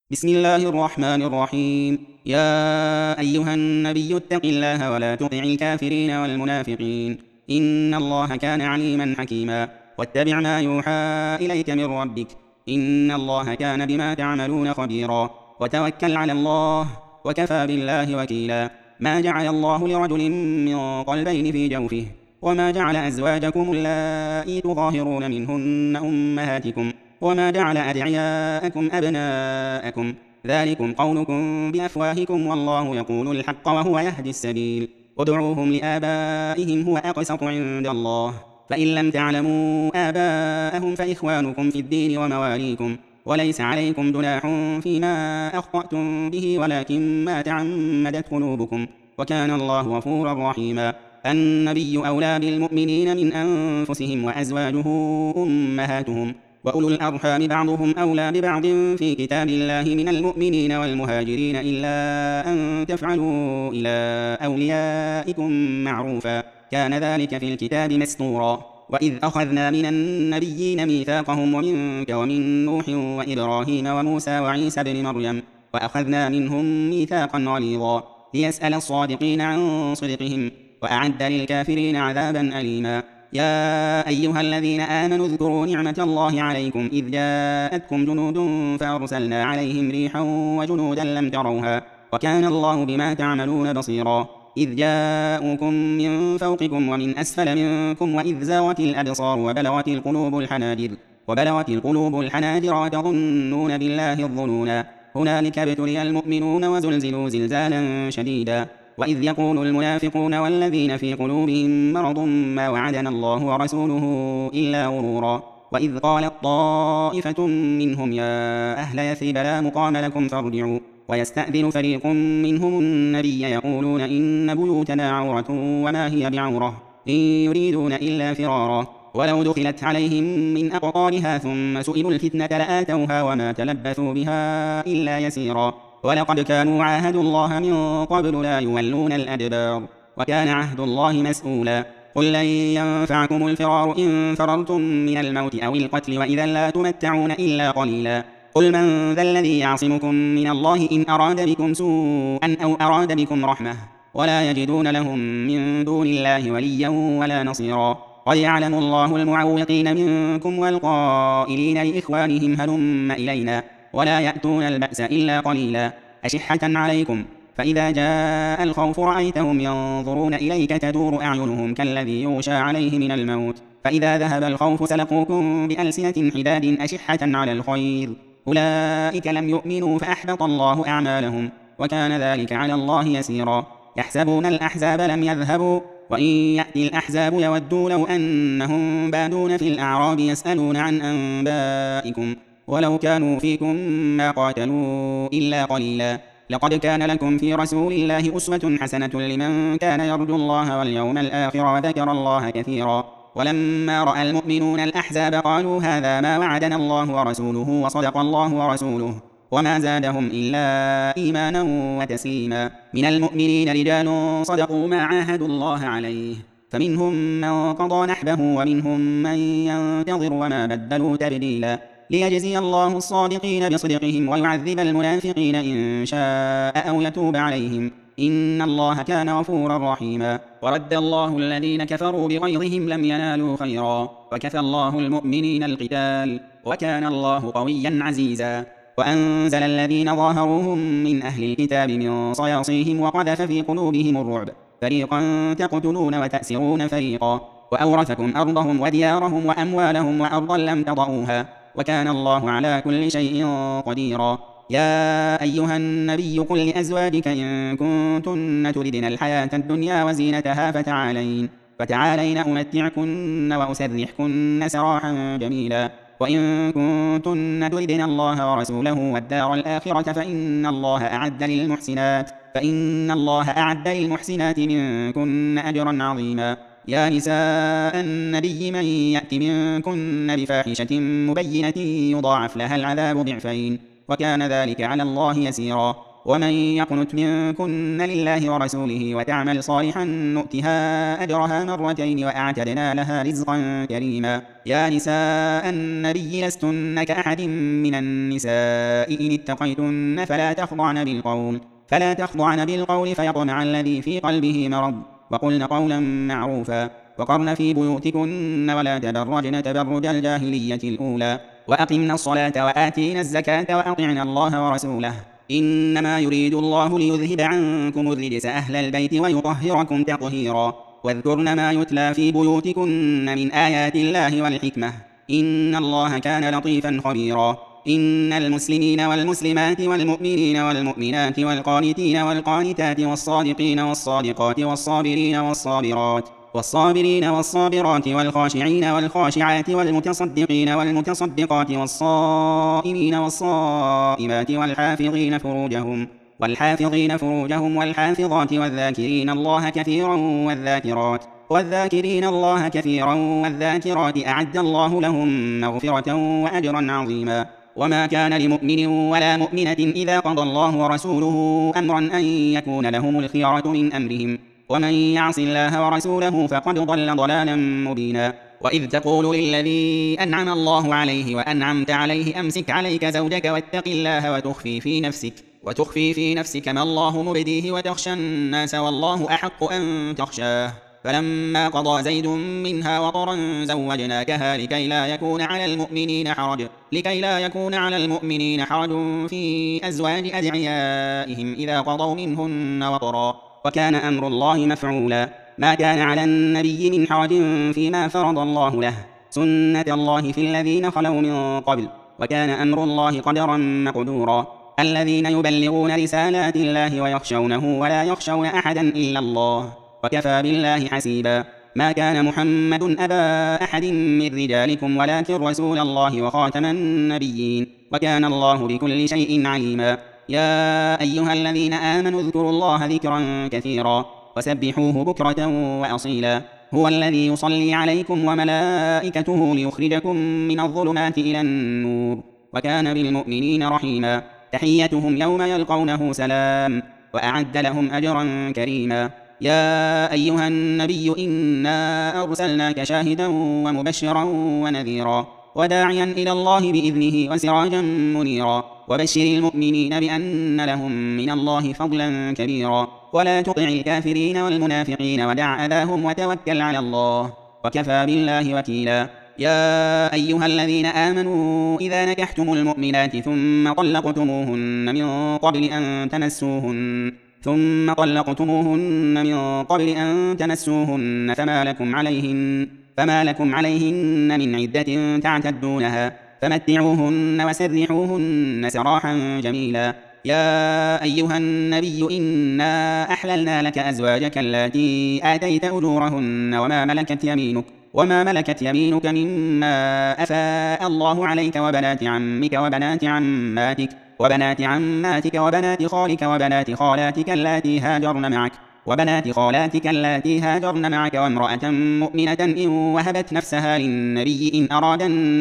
بسم الله الرحمن الرحيم. يا أيها النبي اتق الله ولا تطع الكافرين والمنافقين، إن الله كان عليما حكيما. واتبع ما يوحى إليك من ربك، إن الله كان بما تعملون خبيرا. وتوكل على الله، وكفى بالله وكيلا. ما جعل الله لرجل من قلبين في جوفه، وما جعل أزواجكم اللائي تظاهرون منهن أمهاتكم، وما جعل أدعياءكم أبناءكم، ذلكم قولكم بأفواهكم، والله يقول الحق وهو يهدي السبيل. ادعوهم لآبائهم هو أقسط عند الله، فإن لم تعلموا آباءهم فإخوانكم في الدين ومواليكم، وليس عليكم جناح فيما أخطأتم به ولكن ما تعمدت قلوبكم، وكان الله غفورا رحيما. النبي أولى بالمؤمنين من أنفسهم، وأزواجه أمهاتهم، وأولو الأرحام بعضهم أولى ببعض في كتاب الله من المؤمنين والمهاجرين، إلا أن تفعلوا إلى أوليائكم معروفا، كان ذلك في الكتاب مسطورا. وإذ أخذنا من النبيين ميثاقهم ومنك ومن نوح وإبراهيم وموسى وعيسى بن مريم، وأخذنا منهم ميثاقا غليظا، ليسأل الصادقين عن صدقهم، وأعد للكافرين عذابا أليما. يا أيها الذين آمنوا اذكروا نعمة الله عليكم إذ جاءتكم جنود فأرسلنا عليهم ريحا وجنودا لم تروها، وكان الله بما تعملون بصيرا. إذ جاءوكم من فوقكم ومن أسفل منكم، وإذ زاغت الأبصار وبلغت القلوب الحناجر وتظنون بالله الظنونا. هنالك ابتلي المؤمنون وزلزلوا زلزالا شديدا. وإذ يقول المنافقون والذين في قلوبهم مرض ما وعدنا الله ورسوله إلا غرورا. وإذ قالت طائفة منهم يا أهل يثرب لا مقام لكم فارجعوا، ويستأذن فريق منهم النبي يقولون إن بيوتنا عورة وما هي بعورة، إن يريدون إلا فرارا، ولو دخلت عليهم من أقطارها ثم سئلوا الفتنة لآتوها وما تلبثوا بها إلا يسيرا. ولقد كانوا عاهدوا الله من قبل لا يولون الأدبار، وكان عهد الله مسؤولا. قل لن ينفعكم الفرار إن فررتم من الموت أو القتل، وإذا لا تمتعون إلا قليلا. قل من ذا الذي يعصمكم من الله إن أراد بكم سوءا أو أراد بكم رحمة، ولا يجدون لهم من دون الله وليا ولا نصيرا. قد يعلم الله المعوقين منكم والقائلين لإخوانهم هلم إلينا، ولا يأتون البأس إلا قليلا. أشحة عليكم، فإذا جاء الخوف رأيتهم ينظرون إليك تدور أعينهم كالذي يغشى عليه من الموت، فإذا ذهب الخوف سلقوكم بألسنة حداد أشحة على الخير، أولئك لم يؤمنوا فأحبط الله أعمالهم، وكان ذلك على الله يسيرا. يحسبون الأحزاب لم يذهبوا، وإن يأتي الأحزاب يودوا لو أنهم بادون في الأعراب يسألون عن أنبائكم، ولو كانوا فيكم ما قاتلوا إلا قليلا. لقد كان لكم في رسول الله أسوة حسنة لمن كان يرجو الله واليوم الآخر وذكر الله كثيرا. ولما رأى المؤمنون الأحزاب قالوا هذا ما وعدنا الله ورسوله وصدق الله ورسوله، وما زادهم إلا إيمانا وتسليما. من المؤمنين رجال صدقوا ما عاهدوا الله عليه، فمنهم من قضى نحبه ومنهم من ينتظر وما بدلوا تبديلا. ليجزي الله الصادقين بصدقهم ويعذب المنافقين إن شاء أو يتوب عليهم، إن الله كان غفورا رحيما. ورد الله الذين كفروا بغيظهم لم ينالوا خيرا، وكفى الله المؤمنين القتال، وكان الله قويا عزيزا. وأنزل الذين ظاهروهم من أهل الكتاب من صياصيهم وقذف في قلوبهم الرعب، فريقا تقتلون وتأسرون فريقا، وأورثكم أرضهم وديارهم وأموالهم وأرضا لم تطئوها، وكان الله على كل شيء قديرا. يا أيها النبي قل لأزواجك إن كنتن تردن الحياة الدنيا وزينتها فتعالين أمتعكن وأسرحكن سراحا جميلا. وإن كنتن تردن الله ورسوله والدار الآخرة فإن الله أعد للمحسنات منكن أجرا عظيما. يا نساء النبي من يأت منكن بفاحشة مبينة يضاعف لها العذاب ضعفين، وكان ذلك على الله يسيرا. ومن يقنت منكن لله ورسوله وتعمل صالحا نؤتها أجرها مرتين وأعتدنا لها رزقا كريما. يا نساء النبي لستن كأحد من النساء إن اتقيتن فلا تخضعن بالقول فيطمع الذي في قلبه مرض، وقلن قولا معروفا، وقرن في بيوتكن ولا تبرجن تبرج الجاهلية الأولى، وأقمنا الصلاة وآتينا الزكاة وأطعنا الله ورسوله إنما يريد الله ليذهب عنكم الرجس أهل البيت ويطهركم تطهيرا. واذكرن ما يتلى في بيوتكن من آيات الله والحكمة إن الله كان لطيفا خبيرا. إن المسلمين والمسلمات والمؤمنين والمؤمنات والقانتين والقانتات والصادقين والصادقات والصابرين والصابرات والخاشعين والخاشعات والمتصدقين والمتصدقات والصائمين والصائمات والحافظين فروجهم والحافظات والذاكرين الله كثيرا والذاكرات أعد الله لهم مغفرة وأجرا عظيما. وما كان لمؤمن ولا مؤمنة إذا قضى الله ورسوله أمرا أن يكون لهم الخيرة من أمرهم، ومن يعص الله ورسوله فقد ضل ضلالا مبينا. وإذ تقول للذي أنعم الله عليه وأنعمت عليه أمسك عليك زوجك واتق الله وتخفي في نفسك ما الله مبديه وتخشى الناس والله أحق أن تخشاه. فلما قضى زيد منها وطرا زوجناكها لكي لا يكون على المؤمنين حرج في أزواج أدعيائهم إذا قضوا منهن وطرا، وكان أمر الله مفعولا. ما كان على النبي من حرج فيما فرض الله له، سنة الله في الذين خلوا من قبل، وكان أمر الله قدرا مقدورا. الذين يبلغون رسالات الله ويخشونه ولا يخشون أحدا إلا الله، وكفى بالله حسيبا. ما كان محمد أبا أحد من رجالكم ولكن رسول الله وخاتم النبيين، وكان الله بكل شيء عليما. يا أيها الذين آمنوا اذكروا الله ذكرا كثيرا وسبحوه بكرة وأصيلا. هو الذي يصلي عليكم وملائكته ليخرجكم من الظلمات إلى النور، وكان بالمؤمنين رحيما. تحيتهم يوم يلقونه سلام، وأعد لهم أجرا كريما. يا أيها النبي إنا أرسلناك شاهدا ومبشرا ونذيرا وداعيا إلى الله بإذنه وسراجا منيرا. وبشر المؤمنين بأن لهم من الله فضلا كبيرا. ولا تطع الكافرين والمنافقين ودع أذاهم وتوكل على الله، وكفى بالله وكيلا. يا أيها الذين آمنوا إذا نكحتم المؤمنات ثم طلقتموهن من قبل أن تمسوهن فما لكم عليهن من عدة تعتدونها، فمتعوهن وسرحوهن سراحا جميلا. يا أيها النبي إنا أحللنا لك أزواجك اللاتي آتيت أجورهن وما ملكت يمينك مما أفاء الله عليك وبنات عمك وبنات عماتك وبنات خالك وبنات خالاتك اللاتي هاجرن معك وامرأة مؤمنة إن وهبت نفسها للنبي إن أراد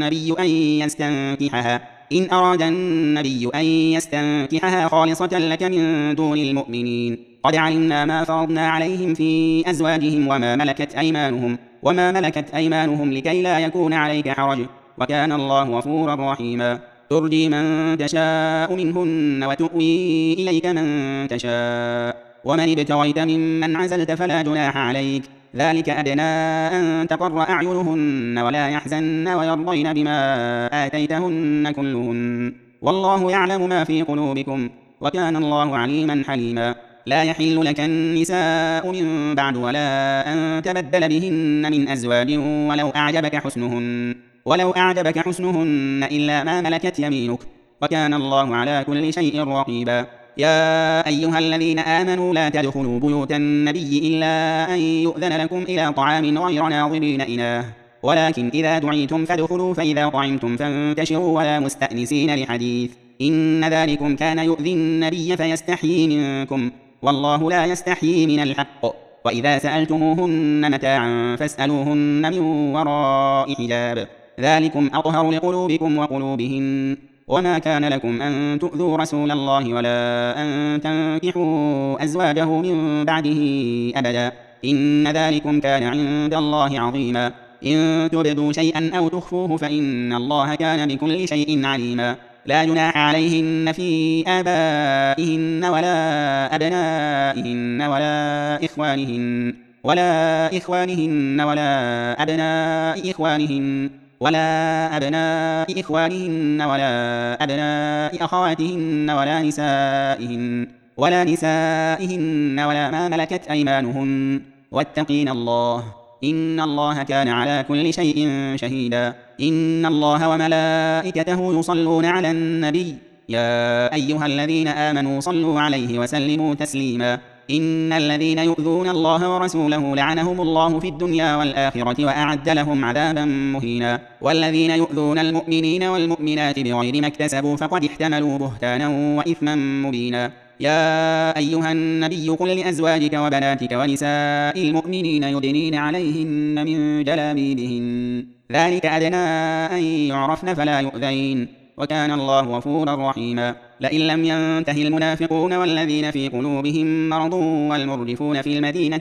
النبي أن يستنكحها خالصة لك من دون المؤمنين. قد علمنا ما فرضنا عليهم في أزواجهم وما ملكت أيمانهم لكي لا يكون عليك حرج، وكان الله غفورا رحيما. ترجي من تشاء منهن وتؤوي إليك من تشاء، ومن ابتغيت ممن عزلت فلا جناح عليك، ذلك أدنى أن تقر أعينهن ولا يحزن ويرضين بما آتيتهن كلهن، والله يعلم ما في قلوبكم، وكان الله عليما حليما. لا يحل لك النساء من بعد ولا أن تبدل بهن من أزواج ولو أعجبك حسنهن إلا ما ملكت يمينك، وكان الله على كل شيء رقيبا. يا أيها الذين آمنوا لا تدخلوا بيوت النبي إلا أن يؤذن لكم إلى طعام غير ناظرين إناه، ولكن إذا دعيتم فادخلوا، فإذا طعمتم فانتشروا ولا مستأنسين لحديث، إن ذلكم كان يؤذي النبي فيستحيي منكم، والله لا يستحيي من الحق. وإذا سألتموهن متاعا فاسألوهن من وراء حجاب، ذلكم أطهر لقلوبكم وقلوبهن، وما كان لكم أن تؤذوا رسول الله ولا أن تنكحوا أزواجه من بعده أبدا، إن ذلكم كان عند الله عظيما. إن تبدوا شيئا أو تخفوه فإن الله كان بكل شيء عليما. لا جناح عليهن في آبائهن ولا أبنائهن ولا إخوانهن ولا أبناء إخوانهن ولا أبناء أخواتهن ولا نسائهن ولا ما ملكت أيمانهن، واتقين الله إن الله كان على كل شيء شهيدا. إن الله وملائكته يصلون على النبي يا أيها الذين آمنوا صلوا عليه وسلموا تسليما. إن الذين يؤذون الله ورسوله لعنهم الله في الدنيا والآخرة وأعد لهم عذابا مهينا. والذين يؤذون المؤمنين والمؤمنات بغير ما اكتسبوا فقد احتملوا بهتانا وإثما مبينا. يا أيها النبي قل لأزواجك وبناتك ونساء المؤمنين يدنين عليهن من جلابيبهن ذلك أدنى أن يعرفن فلا يؤذين، وكان الله غفورا رحيما. لئن لم ينته المنافقون والذين في قلوبهم مرض والمرجفون في المدينة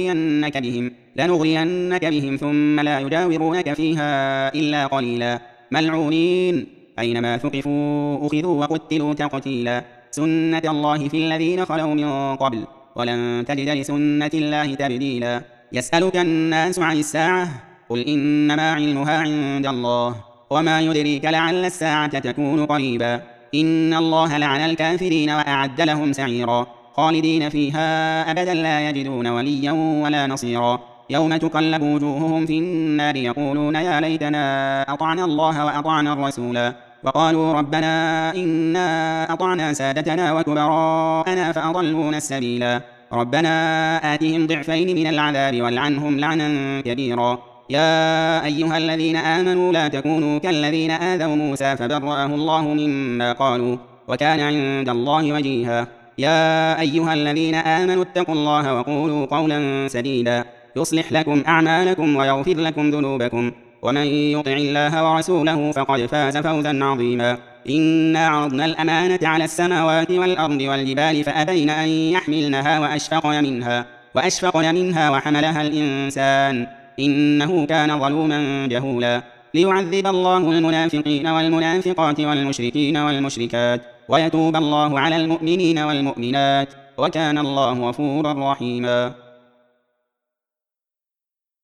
لنغرينك بهم ثم لا يجاورونك فيها إلا قليلا، ملعونين أينما ثقفوا أخذوا وقتلوا تقتيلا. سنة الله في الذين خلوا من قبل ولن تجد لسنة الله تبديلا. يسألك الناس عن الساعة قل إنما علمها عند الله وما يدريك لعل الساعة تكون قريبا. إن الله لعن الكافرين وأعد لهم سعيرا خالدين فيها أبدا لا يجدون وليا ولا نصيرا. يوم تقلب وجوههم في النار يقولون يا ليتنا أطعنا الله وأطعنا الرسولا وقالوا ربنا إنا أطعنا سادتنا وكبراءنا فأضلونا السبيلا. ربنا آتهم ضعفين من العذاب والعنهم لعنا كبيرا. يا أيها الذين آمنوا لا تكونوا كالذين آذوا موسى فبرأه الله مما قالوا وكان عند الله وجيها. يا أيها الذين آمنوا اتقوا الله وقولوا قولا سديدا يصلح لكم أعمالكم ويغفر لكم ذنوبكم ومن يطع الله ورسوله فقد فاز فوزا عظيما. إنا عرضنا الأمانة على السماوات والأرض والجبال فأبين أن يحملنها وأشفقن منها وحملها الإنسان إنه كان ظلوما جهولا. ليعذب الله المنافقين والمنافقات والمشركين والمشركات ويتوب الله على المؤمنين والمؤمنات وكان الله غفورا رحيما.